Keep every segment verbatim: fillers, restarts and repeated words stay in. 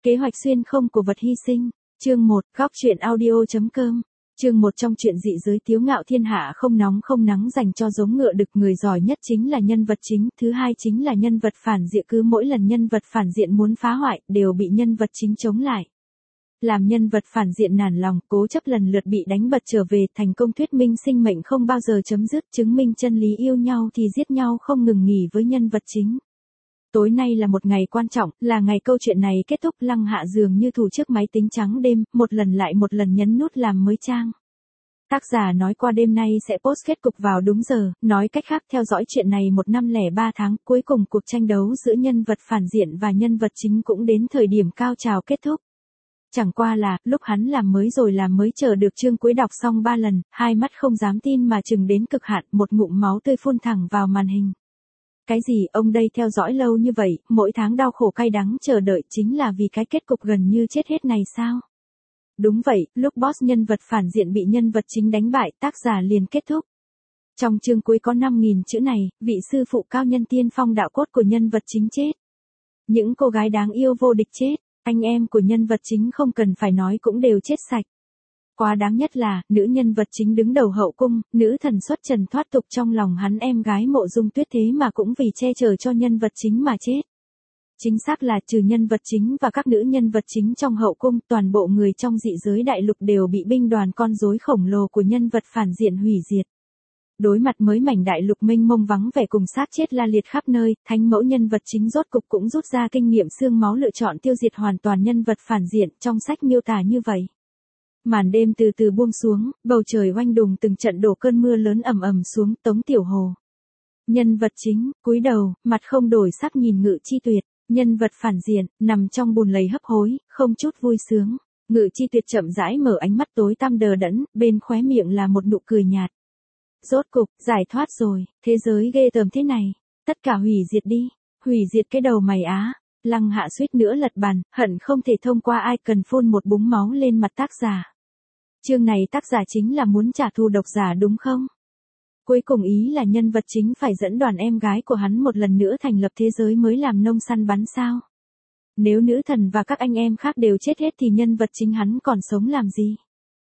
Kế hoạch xuyên không của vật hy sinh. Chương một, góc truyện audio.com. Chương một trong truyện dị giới Tiếu Ngạo thiên hạ không nóng không nắng dành cho giống ngựa đực, người giỏi nhất chính là nhân vật chính, thứ hai chính là nhân vật phản diện, cứ mỗi lần nhân vật phản diện muốn phá hoại, đều bị nhân vật chính chống lại. Làm nhân vật phản diện nản lòng, cố chấp lần lượt bị đánh bật trở về, thành công thuyết minh sinh mệnh không bao giờ chấm dứt, chứng minh chân lý yêu nhau thì giết nhau không ngừng nghỉ với nhân vật chính. Tối nay là một ngày quan trọng, là ngày câu chuyện này kết thúc. Lăng Hạ dường như thủ trước máy tính trắng đêm, một lần lại một lần nhấn nút làm mới trang. Tác giả nói qua đêm nay sẽ post kết cục vào đúng giờ, nói cách khác theo dõi chuyện này một năm lẻ ba tháng, cuối cùng cuộc tranh đấu giữa nhân vật phản diện và nhân vật chính cũng đến thời điểm cao trào kết thúc. Chẳng qua là, lúc hắn làm mới rồi làm mới chờ được chương cuối đọc xong ba lần, hai mắt không dám tin mà chừng đến cực hạn, một ngụm máu tươi phun thẳng vào màn hình. Cái gì, ông đây theo dõi lâu như vậy, mỗi tháng đau khổ cay đắng chờ đợi chính là vì cái kết cục gần như chết hết này sao? Đúng vậy, lúc boss nhân vật phản diện bị nhân vật chính đánh bại, tác giả liền kết thúc. Trong chương cuối có năm nghìn chữ này, vị sư phụ cao nhân tiên phong đạo cốt của nhân vật chính chết. Những cô gái đáng yêu vô địch chết, anh em của nhân vật chính không cần phải nói cũng đều chết sạch. Quá đáng nhất là, nữ nhân vật chính đứng đầu hậu cung, nữ thần xuất trần thoát tục, trong lòng hắn em gái Mộ Dung Tuyết thế mà cũng vì che chở cho nhân vật chính mà chết. Chính xác là trừ nhân vật chính và các nữ nhân vật chính trong hậu cung, toàn bộ người trong dị giới đại lục đều bị binh đoàn con rối khổng lồ của nhân vật phản diện hủy diệt. Đối mặt mới mảnh đại lục mênh mông vắng vẻ cùng xác chết la liệt khắp nơi, thánh mẫu nhân vật chính rốt cục cũng rút ra kinh nghiệm xương máu, lựa chọn tiêu diệt hoàn toàn nhân vật phản diện, trong sách miêu tả như vậy. Màn đêm từ từ buông xuống, bầu trời oanh đùng, từng trận đổ cơn mưa lớn ầm ầm xuống. Tống Tiểu Hồ, nhân vật chính, cúi đầu, mặt không đổi sắc nhìn Ngự Chi Tuyệt. Nhân vật phản diện, nằm trong bùn lầy hấp hối, không chút vui sướng. Ngự Chi Tuyệt chậm rãi mở ánh mắt tối tăm đờ đẫn, bên khóe miệng là một nụ cười nhạt. Rốt cục, giải thoát rồi, thế giới ghê tởm thế này, tất cả hủy diệt đi, hủy diệt cái đầu mày á. Lăng Hạ suýt nữa lật bàn, hận không thể thông qua ai cần phun một búng máu lên mặt tác giả. Chương này tác giả chính là muốn trả thù độc giả đúng không? Cuối cùng ý là nhân vật chính phải dẫn đoàn em gái của hắn một lần nữa thành lập thế giới mới làm nông săn bắn sao? Nếu nữ thần và các anh em khác đều chết hết thì nhân vật chính hắn còn sống làm gì?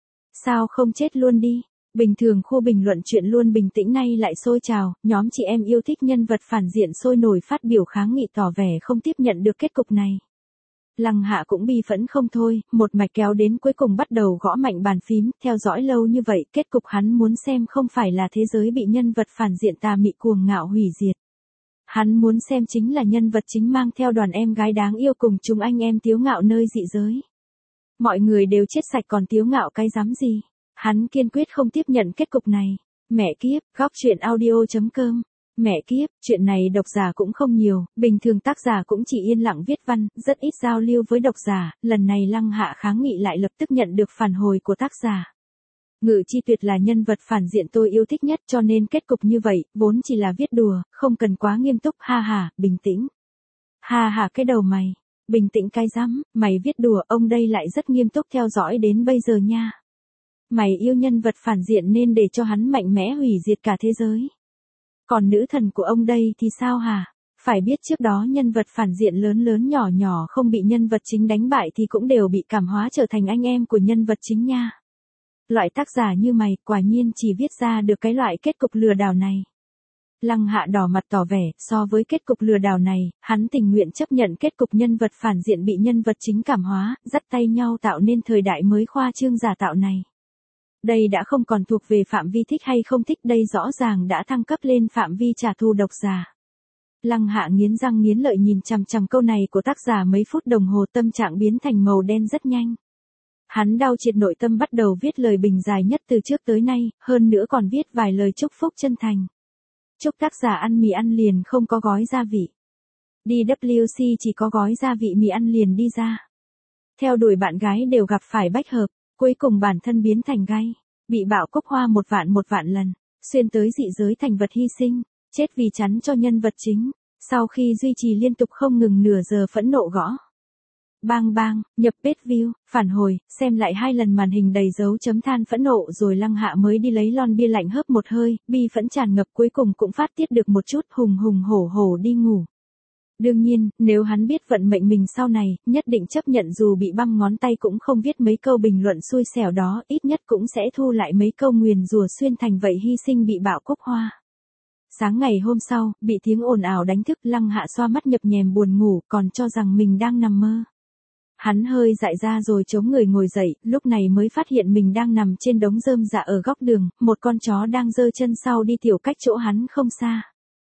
Sao không chết luôn đi? Bình thường khu bình luận chuyện luôn bình tĩnh nay lại sôi trào, nhóm chị em yêu thích nhân vật phản diện sôi nổi phát biểu kháng nghị tỏ vẻ không tiếp nhận được kết cục này. Lăng Hạ cũng bi phẫn không thôi, một mạch kéo đến cuối cùng bắt đầu gõ mạnh bàn phím, theo dõi lâu như vậy, kết cục hắn muốn xem không phải là thế giới bị nhân vật phản diện tà mị cuồng ngạo hủy diệt. Hắn muốn xem chính là nhân vật chính mang theo đoàn em gái đáng yêu cùng chúng anh em Tiếu Ngạo nơi dị giới. Mọi người đều chết sạch còn Tiếu Ngạo cái dám gì? Hắn kiên quyết không tiếp nhận kết cục này. Mẹ kiếp, góc truyện audio.com. Mẹ kiếp, chuyện này độc giả cũng không nhiều, bình thường tác giả cũng chỉ yên lặng viết văn, rất ít giao lưu với độc giả, lần này Lăng Hạ kháng nghị lại lập tức nhận được phản hồi của tác giả. Ngự Chi Tuyệt là nhân vật phản diện tôi yêu thích nhất, cho nên kết cục như vậy, vốn chỉ là viết đùa, không cần quá nghiêm túc, ha ha, bình tĩnh. Ha ha cái đầu mày, bình tĩnh cái rắm, mày viết đùa, ông đây lại rất nghiêm túc theo dõi đến bây giờ nha. Mày yêu nhân vật phản diện nên để cho hắn mạnh mẽ hủy diệt cả thế giới. Còn nữ thần của ông đây thì sao hả? Phải biết trước đó nhân vật phản diện lớn lớn nhỏ nhỏ không bị nhân vật chính đánh bại thì cũng đều bị cảm hóa trở thành anh em của nhân vật chính nha. Loại tác giả như mày quả nhiên chỉ viết ra được cái loại kết cục lừa đảo này. Lăng Hạ đỏ mặt tỏ vẻ, so với kết cục lừa đảo này, hắn tình nguyện chấp nhận kết cục nhân vật phản diện bị nhân vật chính cảm hóa, dắt tay nhau tạo nên thời đại mới khoa trương giả tạo này. Đây đã không còn thuộc về phạm vi thích hay không thích, đây rõ ràng đã thăng cấp lên phạm vi trả thù độc giả. Lăng Hạ nghiến răng nghiến lợi nhìn chằm chằm câu này của tác giả mấy phút đồng hồ, tâm trạng biến thành màu đen rất nhanh. Hắn đau triệt nội tâm bắt đầu viết lời bình dài nhất từ trước tới nay, hơn nữa còn viết vài lời chúc phúc chân thành. Chúc tác giả ăn mì ăn liền không có gói gia vị. đê vê xê chỉ có gói gia vị mì ăn liền đi ra. Theo đuổi bạn gái đều gặp phải bách hợp. Cuối cùng bản thân biến thành gai, bị bạo cúc hoa một vạn một vạn lần, xuyên tới dị giới thành vật hy sinh, chết vì chắn cho nhân vật chính, sau khi duy trì liên tục không ngừng nửa giờ phẫn nộ gõ. Bang bang, nhập page view, phản hồi, xem lại hai lần màn hình đầy dấu chấm than phẫn nộ rồi Lăng Hạ mới đi lấy lon bia lạnh hớp một hơi, bi phẫn tràn ngập cuối cùng cũng phát tiết được một chút, hùng hùng hổ hổ đi ngủ. Đương nhiên, nếu hắn biết vận mệnh mình sau này, nhất định chấp nhận dù bị băm ngón tay cũng không viết mấy câu bình luận xui xẻo đó, ít nhất cũng sẽ thu lại mấy câu nguyền rủa xuyên thành vậy hy sinh bị bạo cúc hoa. Sáng ngày hôm sau, bị tiếng ồn ào đánh thức, Lăng Hạ xoa mắt nhập nhèm buồn ngủ, còn cho rằng mình đang nằm mơ. Hắn hơi dại ra rồi chống người ngồi dậy, lúc này mới phát hiện mình đang nằm trên đống rơm rạ ở góc đường, một con chó đang giơ chân sau đi tiểu cách chỗ hắn không xa.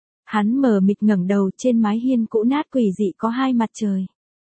Hắn mờ mịt ngẩng đầu, trên mái hiên cũ nát quỷ dị có hai mặt trời.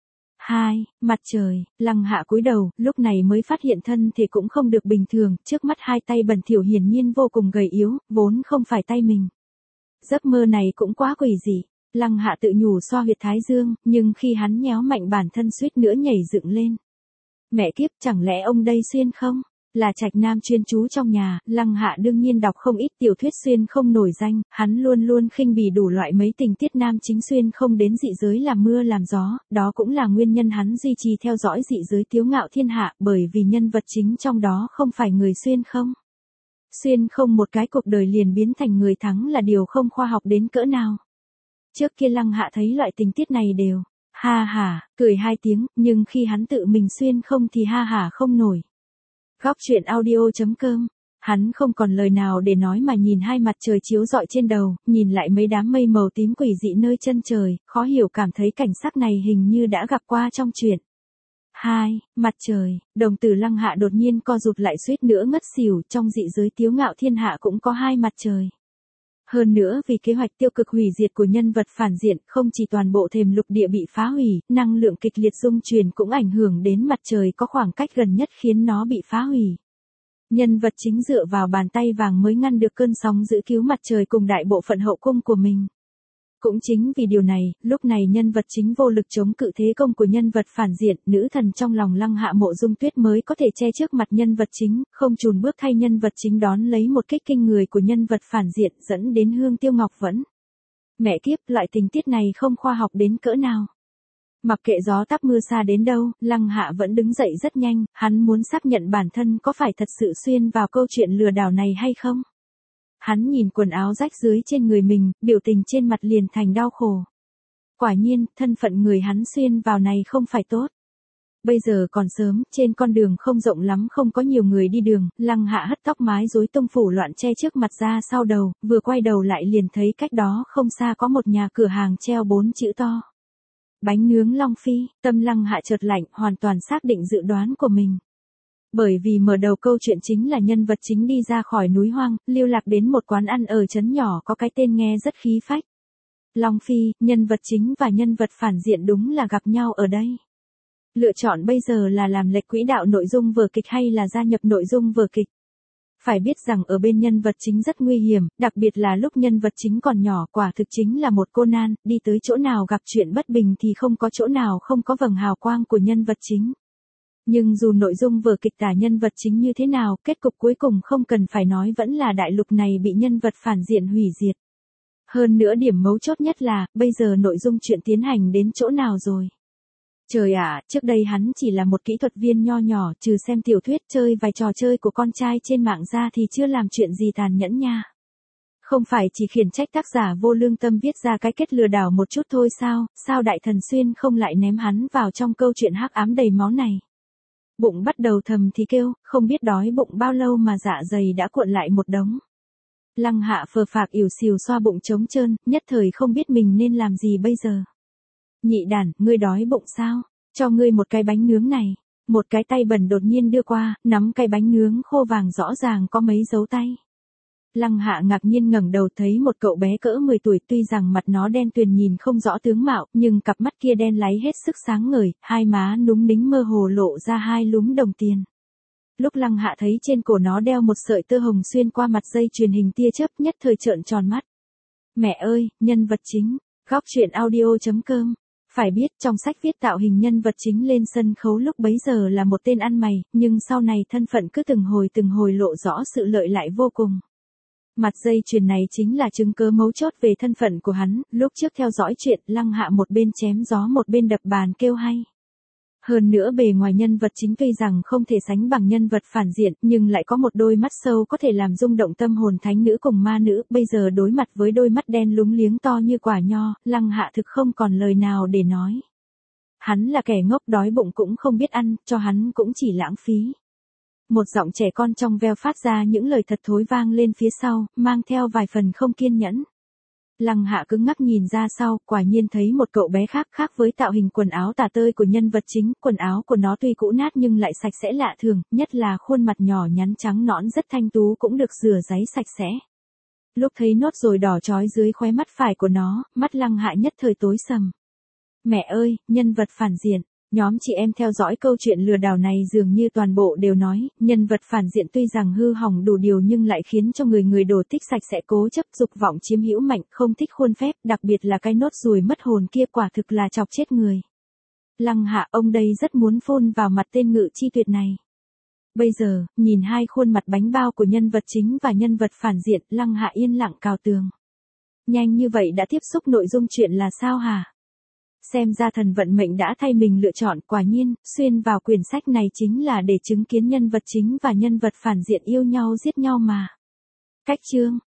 Hai, mặt trời, Lăng Hạ cúi đầu, lúc này mới phát hiện thân thể cũng không được bình thường, trước mắt hai tay bẩn thỉu hiển nhiên vô cùng gầy yếu, vốn không phải tay mình. Giấc mơ này cũng quá quỷ dị. Lăng Hạ tự nhủ xoa huyệt thái dương, nhưng khi hắn nhéo mạnh bản thân suýt nữa nhảy dựng lên. Mẹ kiếp, chẳng lẽ ông đây xuyên không? Là trạch nam chuyên trú trong nhà, Lăng Hạ đương nhiên đọc không ít tiểu thuyết xuyên không nổi danh, hắn luôn luôn khinh bỉ đủ loại mấy tình tiết nam chính xuyên không đến dị giới làm mưa làm gió, đó cũng là nguyên nhân hắn duy trì theo dõi dị giới Tiếu Ngạo Thiên Hạ, bởi vì nhân vật chính trong đó không phải người xuyên không. Xuyên không một cái cuộc đời liền biến thành người thắng là điều không khoa học đến cỡ nào. Trước kia Lăng Hạ thấy loại tình tiết này đều, ha ha, cười hai tiếng, nhưng khi hắn tự mình xuyên không thì ha ha không nổi. Góc truyện audio chấm com, hắn không còn lời nào để nói mà nhìn hai mặt trời chiếu rọi trên đầu, nhìn lại mấy đám mây màu tím quỷ dị nơi chân trời, khó hiểu cảm thấy cảnh sắc này hình như đã gặp qua trong truyện. Hai, mặt trời, đồng tử Lăng Hạ đột nhiên co rụt lại suýt nữa ngất xỉu, trong dị giới Tiếu Ngạo Thiên Hạ cũng có hai mặt trời. Hơn nữa vì kế hoạch tiêu cực hủy diệt của nhân vật phản diện, không chỉ toàn bộ thềm lục địa bị phá hủy, năng lượng kịch liệt dung truyền cũng ảnh hưởng đến mặt trời có khoảng cách gần nhất khiến nó bị phá hủy. Nhân vật chính dựa vào bàn tay vàng mới ngăn được cơn sóng giữ cứu mặt trời cùng đại bộ phận hậu cung của mình. Cũng chính vì điều này, lúc này nhân vật chính vô lực chống cự thế công của nhân vật phản diện, nữ thần trong lòng Lăng Hạ Mộ Dung Tuyết mới có thể che trước mặt nhân vật chính, không chùn bước thay nhân vật chính đón lấy một kích kinh người của nhân vật phản diện dẫn đến Hương Tiêu Ngọc Vẫn. Mẹ kiếp, loại tình tiết này không khoa học đến cỡ nào. Mặc kệ gió táp mưa xa đến đâu, Lăng Hạ vẫn đứng dậy rất nhanh, hắn muốn xác nhận bản thân có phải thật sự xuyên vào câu chuyện lừa đảo này hay không. Hắn nhìn quần áo rách rưới trên người mình, biểu tình trên mặt liền thành đau khổ. Quả nhiên, thân phận người hắn xuyên vào này không phải tốt. Bây giờ còn sớm, trên con đường không rộng lắm không có nhiều người đi đường, Lăng Hạ hất tóc mái rối tung phủ loạn che trước mặt ra sau đầu, vừa quay đầu lại liền thấy cách đó không xa có một nhà cửa hàng treo bốn chữ to. Bánh nướng Long Phi, tâm Lăng Hạ chợt lạnh, hoàn toàn xác định dự đoán của mình. Bởi vì mở đầu câu chuyện chính là nhân vật chính đi ra khỏi núi hoang, lưu lạc đến một quán ăn ở trấn nhỏ có cái tên nghe rất khí phách. Long Phi, nhân vật chính và nhân vật phản diện đúng là gặp nhau ở đây. Lựa chọn bây giờ là làm lệch quỹ đạo nội dung vở kịch hay là gia nhập nội dung vở kịch. Phải biết rằng ở bên nhân vật chính rất nguy hiểm, đặc biệt là lúc nhân vật chính còn nhỏ, quả thực chính là một cô nan, đi tới chỗ nào gặp chuyện bất bình thì không có chỗ nào không có vầng hào quang của nhân vật chính. Nhưng dù nội dung vở kịch tả nhân vật chính như thế nào, kết cục cuối cùng không cần phải nói vẫn là đại lục này bị nhân vật phản diện hủy diệt. Hơn nữa điểm mấu chốt nhất là, bây giờ nội dung chuyện tiến hành đến chỗ nào rồi. Trời ạ, trước đây hắn chỉ là một kỹ thuật viên nho nhỏ, trừ xem tiểu thuyết chơi vài trò chơi của con trai trên mạng ra thì chưa làm chuyện gì tàn nhẫn nha. Không phải chỉ khiển trách tác giả vô lương tâm viết ra cái kết lừa đảo một chút thôi sao, sao đại thần xuyên không lại ném hắn vào trong câu chuyện hắc ám đầy máu này. Bụng bắt đầu thầm thì kêu, không biết đói bụng bao lâu mà dạ dày đã cuộn lại một đống. Lăng Hạ phờ phạc ỉu xìu xoa bụng trống trơn, nhất thời không biết mình nên làm gì bây giờ. Nhị đản, ngươi đói bụng sao? Cho ngươi một cái bánh nướng này. Một cái tay bẩn đột nhiên đưa qua, nắm cái bánh nướng khô vàng rõ ràng có mấy dấu tay. Lăng Hạ ngạc nhiên ngẩng đầu thấy một cậu bé cỡ mười tuổi, tuy rằng mặt nó đen tuyền nhìn không rõ tướng mạo, nhưng cặp mắt kia đen láy hết sức sáng ngời, hai má núng nính mơ hồ lộ ra hai lúm đồng tiền. Lúc Lăng Hạ thấy trên cổ nó đeo một sợi tơ hồng xuyên qua mặt dây chuyền hình tia chớp, nhất thời trợn tròn mắt. Mẹ ơi, nhân vật chính, góc truyện audio chấm com. Phải biết trong sách viết tạo hình nhân vật chính lên sân khấu lúc bấy giờ là một tên ăn mày, nhưng sau này thân phận cứ từng hồi từng hồi lộ rõ sự lợi lại vô cùng. Mặt dây chuyền này chính là chứng cứ mấu chốt về thân phận của hắn, lúc trước theo dõi chuyện Lăng Hạ một bên chém gió một bên đập bàn kêu hay. Hơn nữa bề ngoài nhân vật chính tuy rằng không thể sánh bằng nhân vật phản diện, nhưng lại có một đôi mắt sâu có thể làm rung động tâm hồn thánh nữ cùng ma nữ, bây giờ đối mặt với đôi mắt đen lúng liếng to như quả nho, Lăng Hạ thực không còn lời nào để nói. Hắn là kẻ ngốc đói bụng cũng không biết ăn, cho hắn cũng chỉ lãng phí. Một giọng trẻ con trong veo phát ra những lời thật thối vang lên phía sau, mang theo vài phần không kiên nhẫn. Lăng Hạ cứng ngắc nhìn ra sau, quả nhiên thấy một cậu bé khác khác với tạo hình quần áo tả tơi của nhân vật chính, quần áo của nó tuy cũ nát nhưng lại sạch sẽ lạ thường, nhất là khuôn mặt nhỏ nhắn trắng nõn rất thanh tú cũng được rửa ráy sạch sẽ. Lúc thấy nốt ruồi đỏ chói dưới khóe mắt phải của nó, mắt Lăng Hạ nhất thời tối sầm. Mẹ ơi, nhân vật phản diện. Nhóm chị em theo dõi câu chuyện lừa đảo này dường như toàn bộ đều nói, nhân vật phản diện tuy rằng hư hỏng đủ điều nhưng lại khiến cho người người đổ tích sạch sẽ cố chấp dục vọng chiếm hữu mạnh, không thích khuôn phép, đặc biệt là cái nốt ruồi mất hồn kia quả thực là chọc chết người. Lăng Hạ, ông đây rất muốn phun vào mặt tên Ngự Chi Tuyệt này. Bây giờ, nhìn hai khuôn mặt bánh bao của nhân vật chính và nhân vật phản diện, Lăng Hạ yên lặng cào tường. Nhanh như vậy đã tiếp xúc nội dung chuyện là sao hả? Xem ra thần vận mệnh đã thay mình lựa chọn, quả nhiên, xuyên vào quyển sách này chính là để chứng kiến nhân vật chính và nhân vật phản diện yêu nhau giết nhau mà. Cách chương